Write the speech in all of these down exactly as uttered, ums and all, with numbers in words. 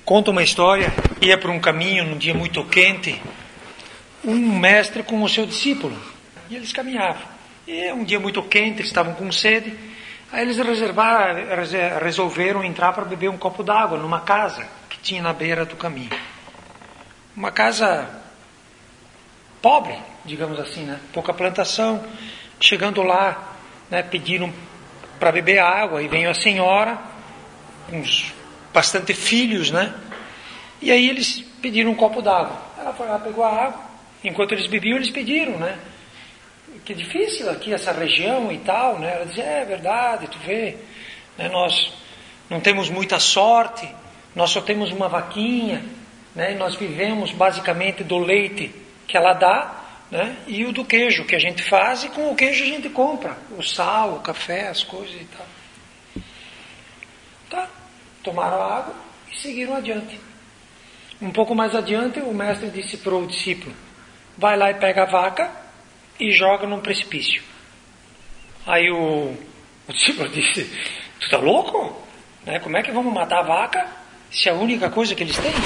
Conta uma história, ia por um caminho num dia muito quente, um mestre com o seu discípulo, e eles caminhavam. E um dia muito quente, eles estavam com sede, aí eles reservaram, resolveram entrar para beber um copo d'água numa casa que tinha na beira do caminho. Uma casa pobre, digamos assim, né? Pouca plantação. Chegando lá, né, pediram para beber água, e veio a senhora, uns bastante filhos, né? E aí eles pediram um copo d'água. Ela foi lá, pegou a água. Enquanto eles bebiam, eles pediram, né? Que difícil aqui essa região e tal, né? Ela dizia, é verdade, tu vê, né? Nós não temos muita sorte, nós só temos uma vaquinha, né? E nós vivemos basicamente do leite que ela dá, né? E o do queijo que a gente faz, e com o queijo a gente compra o sal, o café, as coisas e tal. Tá, tomaram a água e seguiram adiante. Um pouco mais adiante, o mestre disse para o discípulo, vai lá e pega a vaca e joga num precipício. Aí o, o discípulo disse, tu tá louco? Né? Como é que vamos matar a vaca se é a única coisa que eles têm?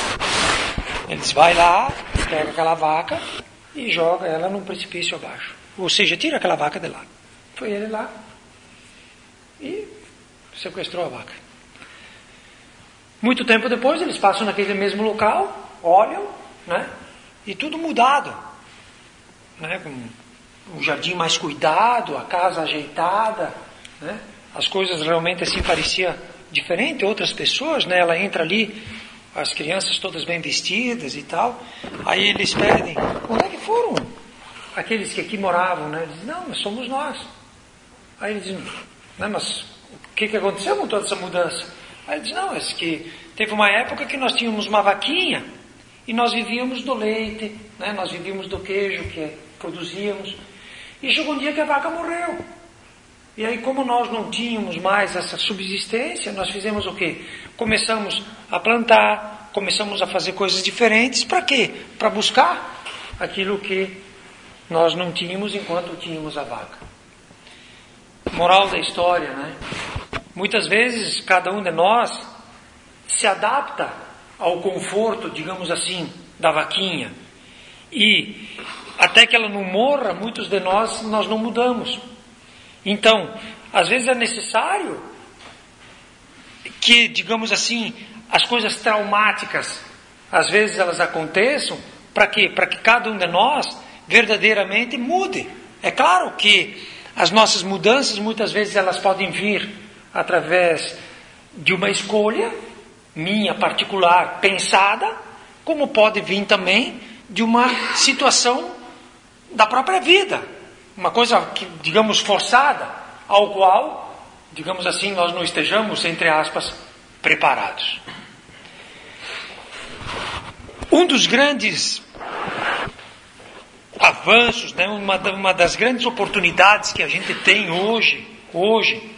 Ele disse, vai lá, pega aquela vaca e joga ela num precipício abaixo. Ou seja, tira aquela vaca de lá. Foi ele lá e sequestrou a vaca. Muito tempo depois, eles passam naquele mesmo local, olham, né? E tudo mudado, né? Com um jardim mais cuidado, a casa ajeitada, né? As coisas realmente assim pareciam diferentes. Outras pessoas, né? Ela entra ali, as crianças todas bem vestidas e tal. Aí eles pedem, onde é que foram aqueles que aqui moravam, né? Eles dizem, não, mas somos nós. Aí eles dizem, não, mas o que, que aconteceu com toda essa mudança? Aí ele diz, não, é que teve uma época que nós tínhamos uma vaquinha e nós vivíamos do leite, né? Nós vivíamos do queijo que produzíamos. E chegou um dia que a vaca morreu. E aí, como nós não tínhamos mais essa subsistência, nós fizemos o quê? Começamos a plantar, começamos a fazer coisas diferentes. Para quê? Para buscar aquilo que nós não tínhamos enquanto tínhamos a vaca. Moral da história, né? Muitas vezes, cada um de nós se adapta ao conforto, digamos assim, da vaquinha. E até que ela não morra, muitos de nós, nós não mudamos. Então, às vezes é necessário que, digamos assim, as coisas traumáticas, às vezes elas aconteçam, para quê? Para que cada um de nós verdadeiramente mude. É claro que as nossas mudanças, muitas vezes, elas podem vir através de uma escolha minha particular, pensada, como pode vir também de uma situação da própria vida, uma coisa que, digamos, forçada, ao qual, digamos assim, nós não estejamos, entre aspas, preparados. Um dos grandes avanços, né, uma, uma das grandes oportunidades que a gente tem hoje, hoje,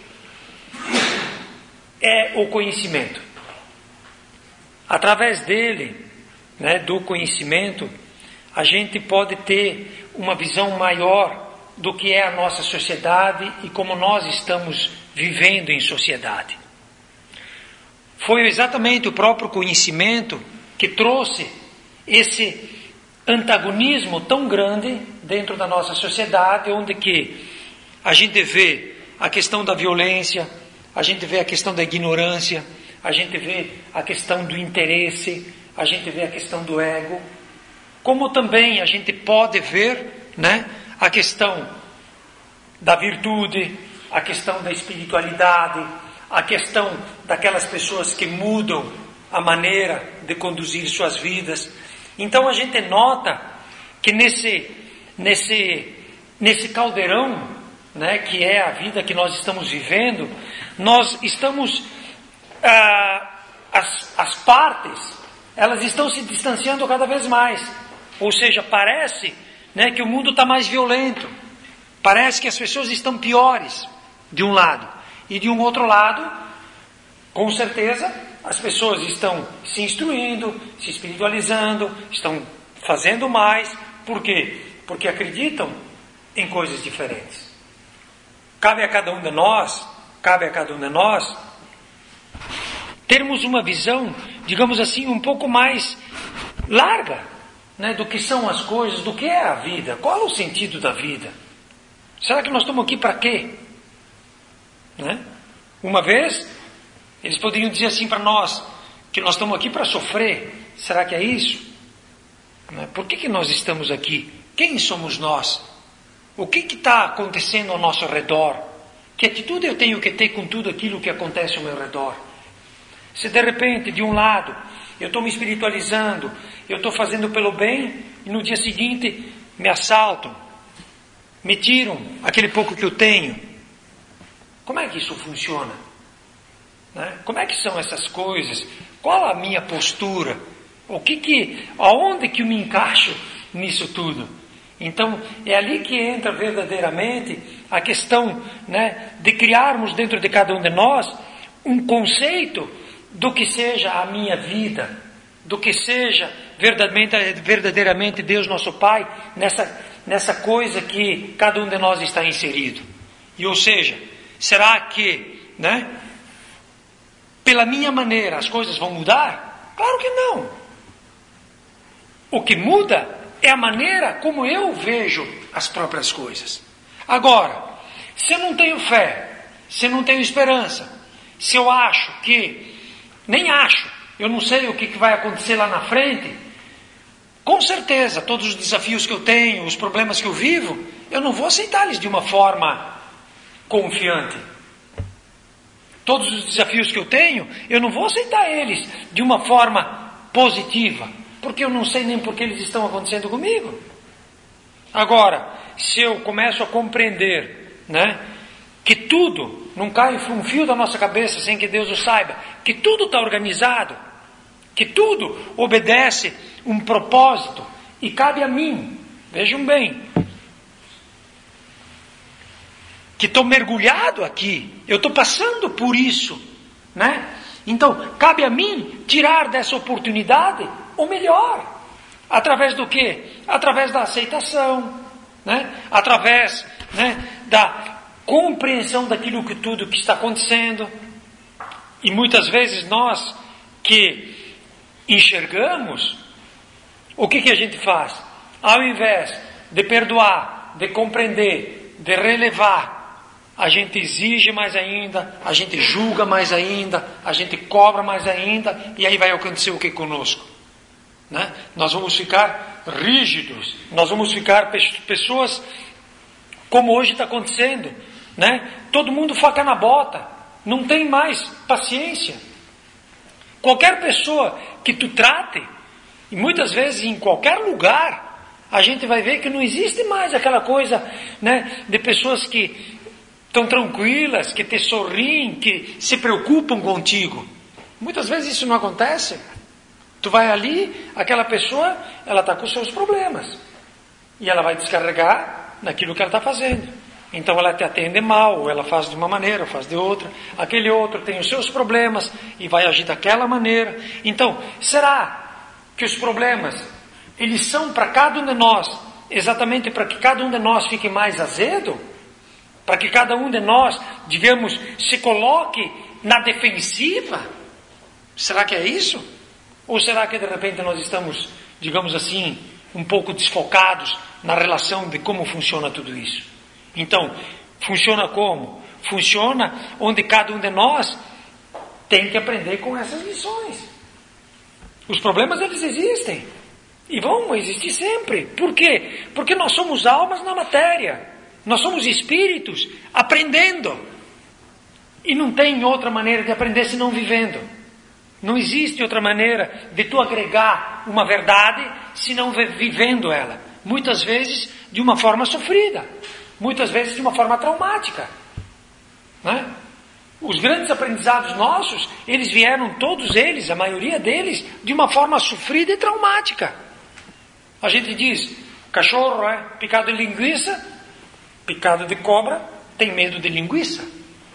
é o conhecimento. Através dele, né, do conhecimento, a gente pode ter uma visão maior do que é a nossa sociedade e como nós estamos vivendo em sociedade. Foi exatamente o próprio conhecimento que trouxe esse antagonismo tão grande dentro da nossa sociedade, onde que a gente vê a questão da violência, a gente vê a questão da ignorância, a gente vê a questão do interesse, a gente vê a questão do ego, como também a gente pode ver, né, a questão da virtude, a questão da espiritualidade, a questão daquelas pessoas que mudam a maneira de conduzir suas vidas. Então a gente nota que nesse, nesse, nesse caldeirão, né, que é a vida que nós estamos vivendo, nós estamos, ah, as, as partes, elas estão se distanciando cada vez mais. Ou seja, parece, né, que o mundo está mais violento. Parece que as pessoas estão piores, de um lado. E de um outro lado, com certeza, as pessoas estão se instruindo, se espiritualizando, estão fazendo mais. Por quê? Porque acreditam em coisas diferentes. Cabe a cada um de nós, cabe a cada um de nós, termos uma visão digamos assim, um pouco mais larga, né, do que são as coisas, do que é a vida. Qual é o sentido da vida? Será que nós estamos aqui para quê? Né? Uma vez, eles poderiam dizer assim para nós, que nós estamos aqui para sofrer. Será que é isso? Né? Por que, que nós estamos aqui? Quem somos nós? O que está acontecendo ao nosso redor? Que atitude eu tenho que ter com tudo aquilo que acontece ao meu redor? Se de repente, de um lado, eu estou me espiritualizando, eu estou fazendo pelo bem, e no dia seguinte me assaltam, me tiram aquele pouco que eu tenho. Como é que isso funciona? Né? Como é que são essas coisas? Qual a minha postura? O que que, aonde que eu me encaixo nisso tudo? Então, é ali que entra verdadeiramente a questão, né, de criarmos dentro de cada um de nós um conceito do que seja a minha vida, do que seja verdadeiramente, verdadeiramente Deus nosso Pai, nessa, nessa coisa que cada um de nós está inserido. E ou seja, será que, né, pela minha maneira as coisas vão mudar? Claro que não. O que muda é a maneira como eu vejo as próprias coisas. Agora, se eu não tenho fé, se eu não tenho esperança, se eu acho que, nem acho, eu não sei o que vai acontecer lá na frente, com certeza, todos os desafios que eu tenho, os problemas que eu vivo, eu não vou aceitá-los de uma forma confiante. Todos os desafios que eu tenho, eu não vou aceitar eles de uma forma positiva, porque eu não sei nem por que eles estão acontecendo comigo. Agora, se eu começo a compreender, né, que tudo, não cai um fio da nossa cabeça sem que Deus o saiba, que tudo está organizado, que tudo obedece um propósito, e cabe a mim, vejam bem, que estou mergulhado aqui, eu estou passando por isso, né? Então, cabe a mim tirar dessa oportunidade o melhor. Através do quê? Através da aceitação, né? Através, né, da compreensão daquilo que tudo que está acontecendo. E muitas vezes nós que enxergamos, o que, que a gente faz? Ao invés de perdoar, de compreender, de relevar, a gente exige mais ainda, a gente julga mais ainda, a gente cobra mais ainda, e aí vai acontecer o que conosco? Né? Nós vamos ficar rígidos, nós vamos ficar pessoas como hoje está acontecendo, né? Todo mundo faca na bota, não tem mais paciência. Qualquer pessoa que tu trate, e muitas vezes em qualquer lugar, a gente vai ver que não existe mais aquela coisa, né, de pessoas que estão tranquilas, que te sorriem, que se preocupam contigo. Muitas vezes isso não acontece. Tu vai ali, aquela pessoa, ela está com os seus problemas. E ela vai descarregar naquilo que ela está fazendo. Então ela te atende mal, ou ela faz de uma maneira, ou faz de outra. Aquele outro tem os seus problemas e vai agir daquela maneira. Então, será que os problemas, eles são para cada um de nós, exatamente para que cada um de nós fique mais azedo? Para que cada um de nós, digamos, se coloque na defensiva? Será que é isso? Ou será que de repente nós estamos, digamos assim, um pouco desfocados na relação de como funciona tudo isso? Então, funciona como? Funciona onde cada um de nós tem que aprender com essas lições. Os problemas, eles existem. E vão existir sempre. Por quê? Porque nós somos almas na matéria. Nós somos espíritos aprendendo. E não tem outra maneira de aprender senão vivendo. Não existe outra maneira de tu agregar uma verdade senão vivendo ela. Muitas vezes de uma forma sofrida. Muitas vezes de uma forma traumática. Né? Os grandes aprendizados nossos, eles vieram, todos eles, a maioria deles, de uma forma sofrida e traumática. A gente diz, cachorro é picado de linguiça, picado de cobra, tem medo de linguiça.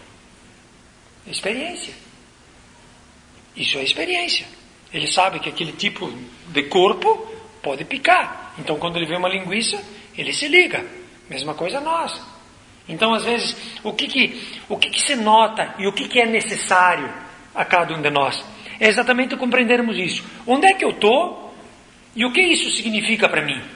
Experiência. Isso é experiência. Ele sabe que aquele tipo de corpo pode picar. Então, quando ele vê uma linguiça, ele se liga. Mesma coisa nós. Então, às vezes, o que que, o que que se nota e o que que é necessário a cada um de nós? é exatamente compreendermos isso. Onde é que eu estou e o que isso significa para mim?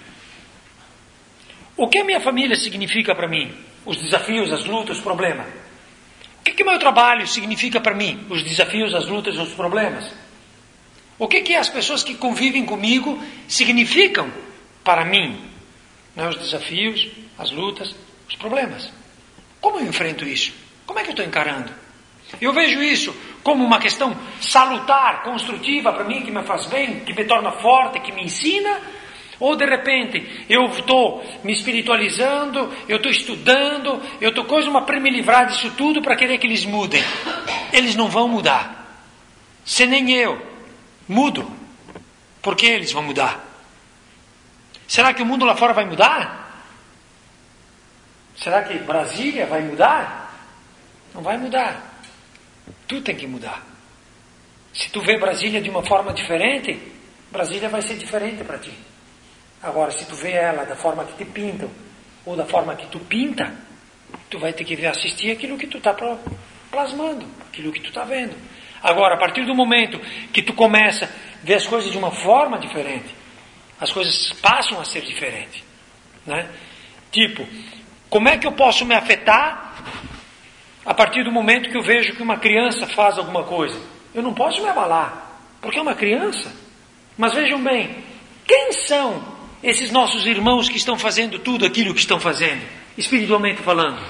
O que a minha família significa para mim? Os desafios, as lutas, os problemas. O que que meu trabalho significa para mim? Os desafios, as lutas, os problemas. O que que as pessoas que convivem comigo significam para mim? Não, os desafios, as lutas, os problemas. Como eu enfrento isso? Como é que eu estou encarando? Eu vejo isso como uma questão salutar, construtiva para mim, que me faz bem, que me torna forte, que me ensina. Ou de repente eu estou me espiritualizando, eu estou estudando, eu estou coisa uma para me livrar disso tudo para querer que eles mudem. Eles não vão mudar. Se nem eu mudo, por que eles vão mudar? Será que o mundo lá fora vai mudar? Será que Brasília vai mudar? Não vai mudar. Tu tem que mudar. Se tu vê Brasília de uma forma diferente, Brasília vai ser diferente para ti. Agora, se tu vê ela da forma que te pintam, ou da forma que tu pinta, tu vai ter que assistir aquilo que tu está plasmando, aquilo que tu está vendo. Agora, a partir do momento que tu começa a ver as coisas de uma forma diferente, as coisas passam a ser diferentes. Né? Tipo, como é que eu posso me afetar a partir do momento que eu vejo que uma criança faz alguma coisa? Eu não posso me abalar, porque é uma criança. Mas vejam bem, quem são esses nossos irmãos que estão fazendo tudo aquilo que estão fazendo, espiritualmente falando?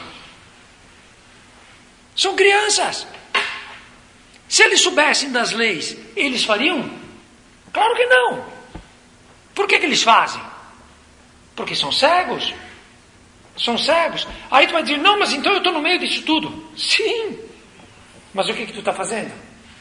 São crianças. Se eles soubessem das leis, eles fariam? Claro que não. Por que que eles fazem? Porque são cegos. São cegos. Aí tu vai dizer, não, mas então eu estou no meio disso tudo. Sim. Mas o que que tu está fazendo?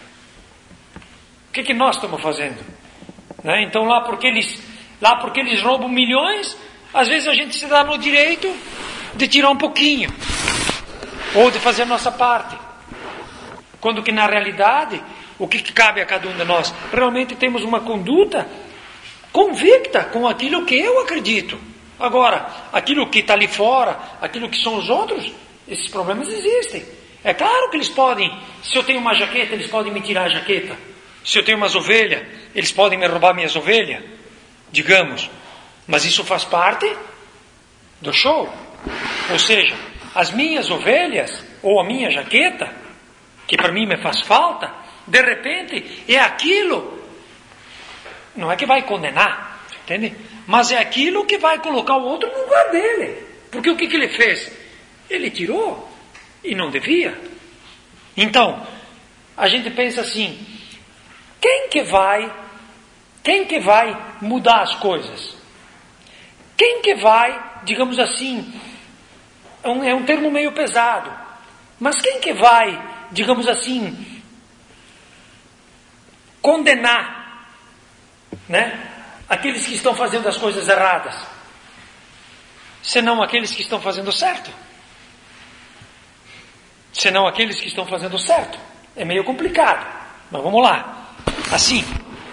O que que nós estamos fazendo? Né? Então lá porque eles... Lá porque eles roubam milhões, às vezes a gente se dá no direito de tirar um pouquinho. Ou de fazer a nossa parte. Quando que na realidade, o que, que cabe a cada um de nós? Realmente temos uma conduta convicta com aquilo que eu acredito. Agora, aquilo que está ali fora, aquilo que são os outros, esses problemas existem. É claro que eles podem, se eu tenho uma jaqueta, eles podem me tirar a jaqueta. Se eu tenho umas ovelhas, eles podem me roubar minhas ovelhas. Digamos, mas isso faz parte do show. Ou seja, as minhas ovelhas, ou a minha jaqueta, que para mim me faz falta, de repente é aquilo, não é que vai condenar, entende? Mas é aquilo que vai colocar o outro no lugar dele. Porque o que, que ele fez? Ele tirou, e não devia. Então, a gente pensa assim, quem que vai... Quem que vai mudar as coisas? Quem que vai, digamos assim, é um, é um termo meio pesado, mas quem que vai, digamos assim, condenar, né, aqueles que estão fazendo as coisas erradas? Senão aqueles que estão fazendo certo. Senão aqueles que estão fazendo certo. É meio complicado, mas vamos lá. Assim...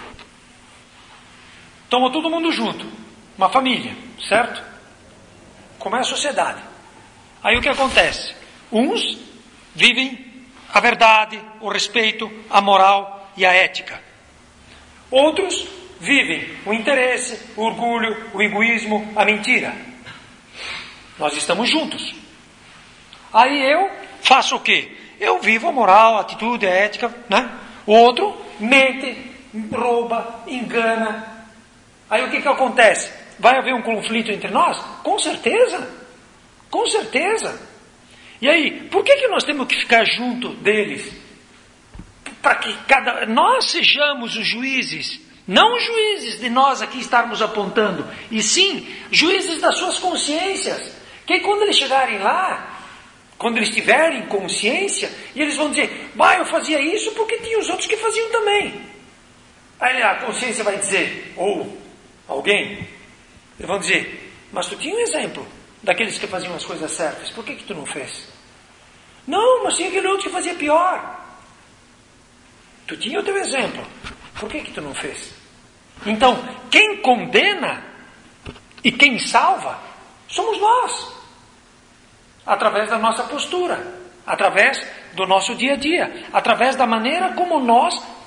Toma todo mundo junto, uma família, certo? Como é a sociedade. Aí o que acontece? Uns vivem a verdade, o respeito, a moral e a ética. Outros vivem o interesse, o orgulho, o egoísmo, a mentira. Nós estamos juntos. Aí eu faço o quê? Eu vivo a moral, a atitude, a ética, né? O outro mente, rouba, engana. Aí o que que acontece? Vai haver um conflito entre nós? Com certeza. Com certeza. E aí, por que que nós temos que ficar junto deles? Para que cada nós sejamos os juízes, não os juízes de nós aqui estarmos apontando, e sim juízes das suas consciências. Que aí, quando eles chegarem lá, quando eles tiverem consciência, e eles vão dizer, bah, eu fazia isso porque tinha os outros que faziam também. Aí a consciência vai dizer, ou alguém, eles vão dizer, mas tu tinha um exemplo daqueles que faziam as coisas certas, por que que tu não fez? Não, mas tinha aquele outro que fazia pior. Tu tinha o teu exemplo, por que que tu não fez? Então, quem condena e quem salva somos nós, através da nossa postura, através do nosso dia a dia, através da maneira como nós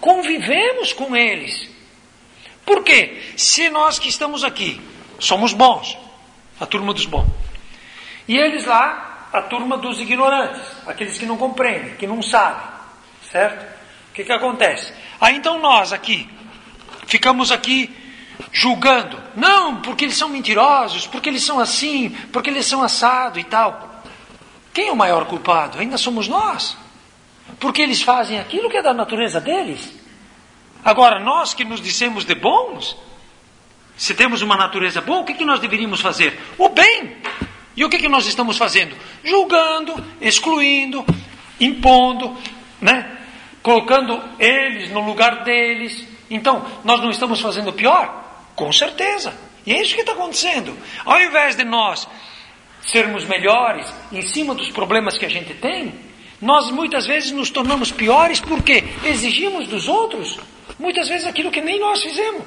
convivemos com eles. Por quê? Se nós que estamos aqui somos bons, a turma dos bons, e eles lá, a turma dos ignorantes, aqueles que não compreendem, que não sabem, certo? O que que acontece? Aí então nós aqui, ficamos aqui julgando, não, porque eles são mentirosos, porque eles são assim, porque eles são assado e tal. Quem é o maior culpado? Ainda somos nós. Porque eles fazem aquilo que é da natureza deles. Agora, nós que nos dissemos de bons, se temos uma natureza boa, o que, que nós deveríamos fazer? O bem. E o que, que nós estamos fazendo? Julgando, excluindo, impondo, né? Colocando eles no lugar deles. Então, nós não estamos fazendo pior? Com certeza. E é isso que está acontecendo. Ao invés de nós sermos melhores em cima dos problemas que a gente tem, nós muitas vezes nos tornamos piores porque exigimos dos outros muitas vezes aquilo que nem nós fizemos.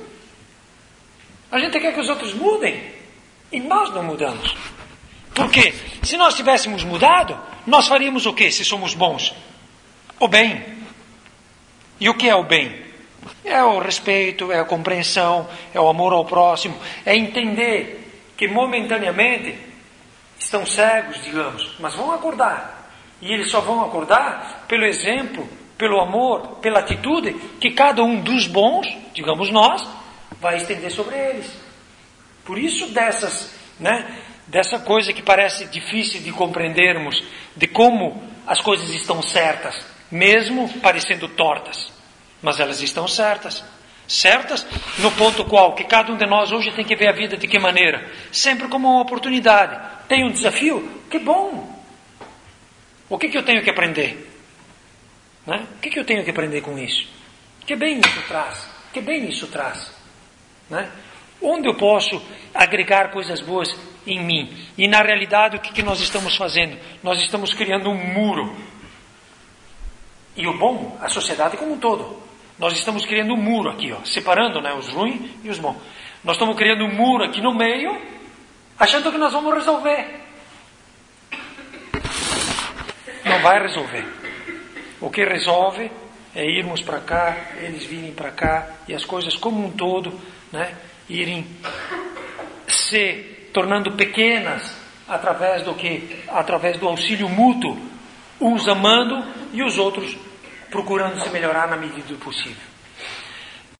A gente quer que os outros mudem e nós não mudamos. Por quê? Se nós tivéssemos mudado, nós faríamos o quê se somos bons? O bem. E o que é o bem? É o respeito, é a compreensão, é o amor ao próximo, é entender que momentaneamente estão cegos, digamos, mas vão acordar. E eles só vão acordar pelo exemplo, pelo amor, pela atitude que cada um dos bons, digamos nós, vai estender sobre eles. Por isso dessas, né, dessa coisa que parece difícil de compreendermos, de como as coisas estão certas, mesmo parecendo tortas. Mas elas estão certas. Certas no ponto qual que cada um de nós hoje tem que ver a vida de que maneira? Sempre como uma oportunidade. Tem um desafio? Que bom! O que, que eu tenho que aprender? Né? O que, que eu tenho que aprender com isso? Que bem isso traz? Que bem isso traz? Né? Onde eu posso agregar coisas boas em mim? E na realidade o que, que nós estamos fazendo? Nós estamos criando um muro. E o bom, a sociedade como um todo. Nós estamos criando um muro aqui, ó, separando, né, os ruins e os bons. Nós estamos criando um muro aqui no meio, achando que nós vamos resolver. Não vai resolver. O que resolve é irmos para cá, eles virem para cá, e as coisas como um todo, né, irem se tornando pequenas através do que, através do auxílio mútuo, uns amando e os outros procurando se melhorar na medida do possível.